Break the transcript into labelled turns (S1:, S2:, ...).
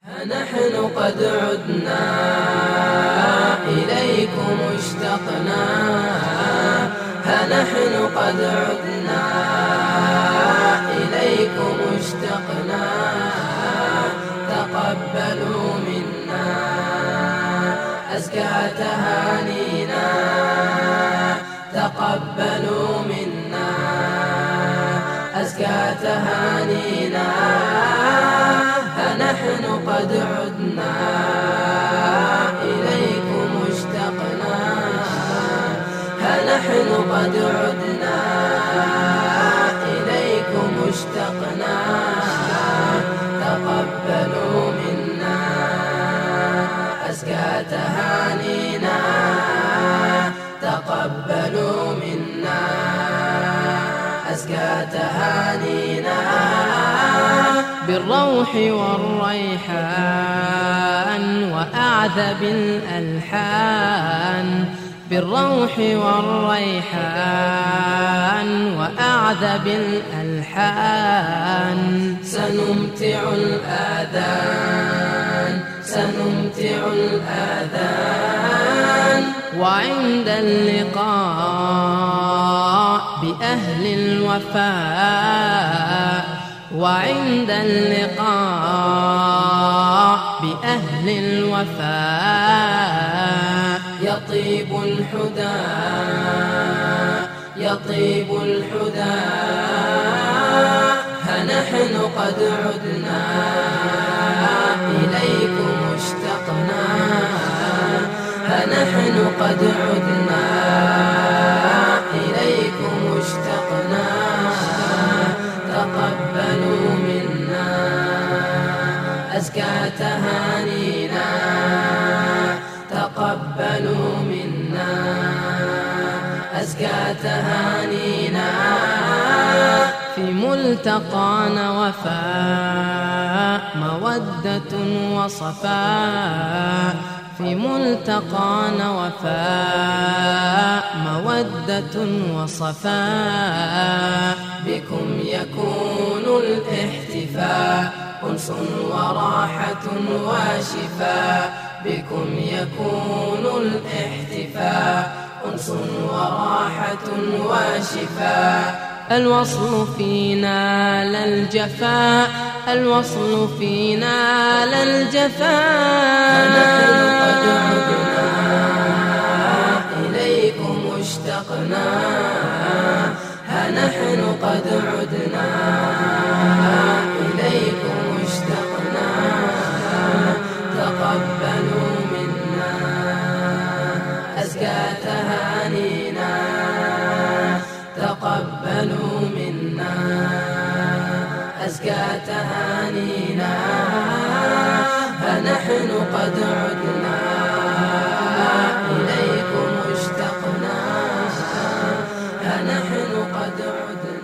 S1: نحن قد عدنا إليكم اشتقنا، نحن قد عدنا إليكم اشتقنا. تقبلوا منا أزكى تهانينا، تقبلوا منا أزكى تهانينا. نحن قد عدنا إليكم اشتقنا، نحن قد عدنا إليكم اشتقنا. تقبلوا منا أزكى تهانينا، تقبلوا منا أزكى تهانينا. بالروح والريحان وأعذب الألحان، بالروح والريحان وأعذب الألحان. سنمتع الآذان، سنمتع الآذان. وعند اللقاء بأهل الوفاء، وعند اللقاء بأهل الوفاء. يطيب الحدى، يطيب الحدى. نحن قد عدنا إليكم اشتقنا، نحن قد عدنا إليكم اشتقنا. تقبلوا منا أزكى تهانينا، تقبلوا منا أزكى تهانينا. في ملتقانا وفاء مودة وصفاء، في ملتقانا وفاء مودة وصفاء. بكم يكون الاحتفاء أنس وراحة وشفاء، بكم يكون الاحتفاء أنس وراحة وشفاء. الوصل فينا لا الجفاء، الوصل فينا لا الجفاء. نحن قد عدنا إليكم اشتقنا، نحن قد عدنا إليكم اشتقنا. تقبلوا منا أزكى تهانينا، تقبلوا منا أزكى تهانينا. نحن قد عدنا إليكم اشتقنا، نحن قد عدنا.